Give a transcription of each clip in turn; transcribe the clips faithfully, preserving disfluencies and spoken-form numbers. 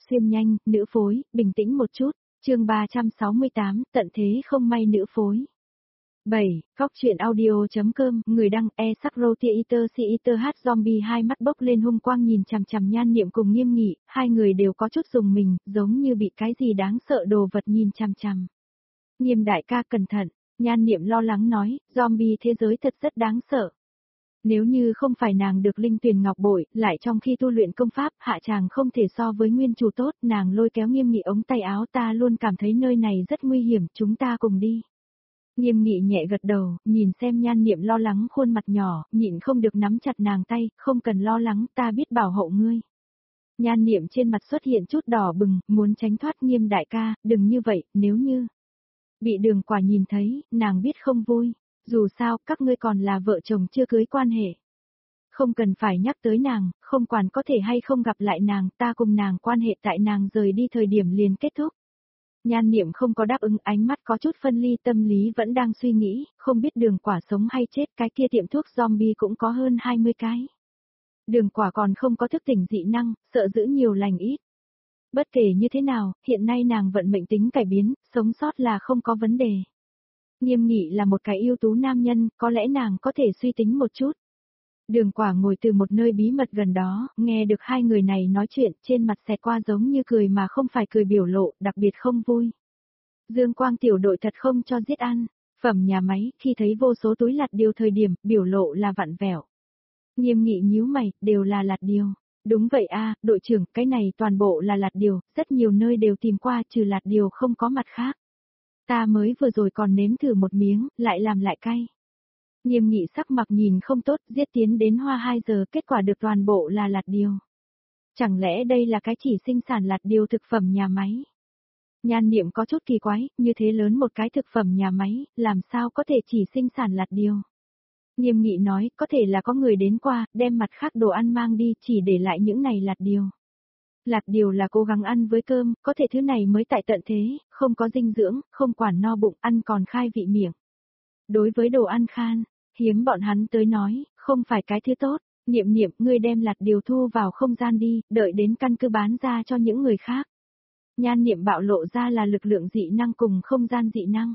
xuyên nhanh, nữ phối, bình tĩnh một chút, chương ba trăm sáu mươi tám, tận thế không may nữ phối. bảy. Góc truyện audio.com, người đăng e sắc roti eater si eater h zombie hai mắt bốc lên hung quang nhìn chằm chằm Nhan Niệm cùng Nghiêm Nghị, hai người đều có chút dùng mình, giống như bị cái gì đáng sợ đồ vật nhìn chằm chằm. Nghiêm đại ca cẩn thận, Nhan Niệm lo lắng nói, zombie thế giới thật rất đáng sợ. Nếu như không phải nàng được linh tuyền ngọc bội, lại trong khi tu luyện công pháp, hạ chàng không thể so với nguyên chủ tốt, nàng lôi kéo Nghiêm Nghị ống tay áo, ta luôn cảm thấy nơi này rất nguy hiểm, chúng ta cùng đi. Nghiêm Nghị nhẹ gật đầu, nhìn xem Nhan Niệm lo lắng khuôn mặt nhỏ, nhịn không được nắm chặt nàng tay, không cần lo lắng, ta biết bảo hộ ngươi. Nhan Niệm trên mặt xuất hiện chút đỏ bừng, muốn tránh thoát Nghiêm đại ca, đừng như vậy, nếu như bị Đường Quả nhìn thấy, nàng biết không vui. Dù sao, các ngươi còn là vợ chồng chưa cưới quan hệ. Không cần phải nhắc tới nàng, không quản có thể hay không gặp lại nàng, ta cùng nàng quan hệ tại nàng rời đi thời điểm liền kết thúc. Nhan Niệm không có đáp ứng, ánh mắt có chút phân ly, tâm lý vẫn đang suy nghĩ, không biết Đường Quả sống hay chết, cái kia tiệm thuốc zombie cũng có hơn hai mươi cái. Đường Quả còn không có thức tỉnh dị năng, sợ giữ nhiều lành ít. Bất kể như thế nào, hiện nay nàng vận mệnh tính cải biến, sống sót là không có vấn đề. Nghiêm Nghị là một cái ưu tú nam nhân, có lẽ nàng có thể suy tính một chút. Đường Quả ngồi từ một nơi bí mật gần đó, nghe được hai người này nói chuyện, trên mặt xẹt qua giống như cười mà không phải cười biểu lộ, đặc biệt không vui. Dương Quang tiểu đội thật không cho giết ăn, phẩm nhà máy, khi thấy vô số túi lạt điều thời điểm, biểu lộ là vặn vẹo. Nghiêm Nghị nhíu mày, đều là lạt điều. Đúng vậy a, đội trưởng, cái này toàn bộ là lạt điều, rất nhiều nơi đều tìm qua trừ lạt điều không có mặt khác. Ta mới vừa rồi còn nếm thử một miếng, lại làm lại cay. Nghiêm Nghị sắc mặt nhìn không tốt, giết tiến đến hoa hai giờ, kết quả được toàn bộ là lạt điều. Chẳng lẽ đây là cái chỉ sinh sản lạt điều thực phẩm nhà máy? Nhan Niệm có chút kỳ quái, như thế lớn một cái thực phẩm nhà máy, làm sao có thể chỉ sinh sản lạt điều? Nghiêm Nghị nói, có thể là có người đến qua, đem mặt khác đồ ăn mang đi, chỉ để lại những này lạt điều. Lạt điều là cố gắng ăn với cơm, có thể thứ này mới tại tận thế, không có dinh dưỡng, không quản no bụng, ăn còn khai vị miệng. Đối với đồ ăn khan, hiếm bọn hắn tới nói, không phải cái thứ tốt. Niệm Niệm, ngươi đem lạt điều thu vào không gian đi, đợi đến căn cứ bán ra cho những người khác. Nhan Niệm bạo lộ ra là lực lượng dị năng cùng không gian dị năng.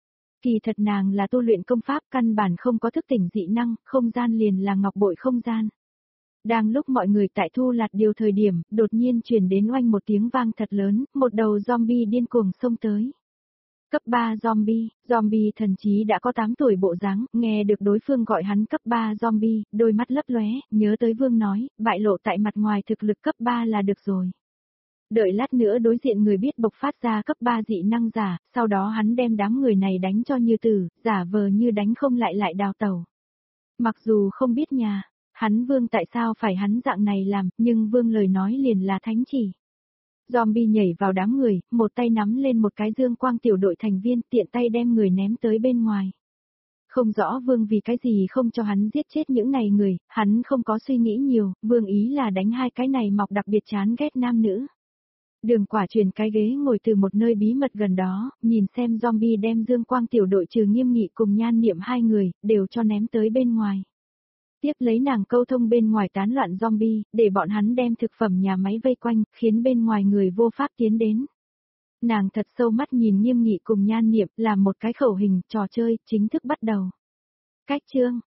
Kỳ thật nàng là tu luyện công pháp, căn bản không có thức tỉnh dị năng, không gian liền là ngọc bội không gian. Đang lúc mọi người tại thu lạt điều thời điểm, đột nhiên truyền đến oanh một tiếng vang thật lớn, một đầu zombie điên cuồng xông tới. Cấp ba zombie, zombie thần chí đã có tám tuổi bộ dáng, nghe được đối phương gọi hắn cấp ba zombie, đôi mắt lấp lóe, nhớ tới Vương nói, bại lộ tại mặt ngoài thực lực cấp ba là được rồi. Đợi lát nữa đối diện người biết bộc phát ra cấp ba dị năng giả, sau đó hắn đem đám người này đánh cho như tử, giả vờ như đánh không lại lại đào tẩu. Mặc dù không biết nhà, hắn Vương tại sao phải hắn dạng này làm, nhưng Vương lời nói liền là thánh chỉ. Zombie nhảy vào đám người, một tay nắm lên một cái Dương Quang tiểu đội thành viên, tiện tay đem người ném tới bên ngoài. Không rõ Vương vì cái gì không cho hắn giết chết những này người, hắn không có suy nghĩ nhiều, Vương ý là đánh hai cái này mọc đặc biệt chán ghét nam nữ. Đường Quả truyền cái ghế ngồi từ một nơi bí mật gần đó, nhìn xem zombie đem Dương Quang tiểu đội trừ Nghiêm Nghị cùng Nhan Niệm hai người, đều cho ném tới bên ngoài. Tiếp lấy nàng câu thông bên ngoài tán loạn zombie, để bọn hắn đem thực phẩm nhà máy vây quanh, khiến bên ngoài người vô pháp tiến đến. Nàng thật sâu mắt nhìn Nghiêm Nghị cùng Nhan Niệm, làm một cái khẩu hình, trò chơi, chính thức bắt đầu. Cách chương,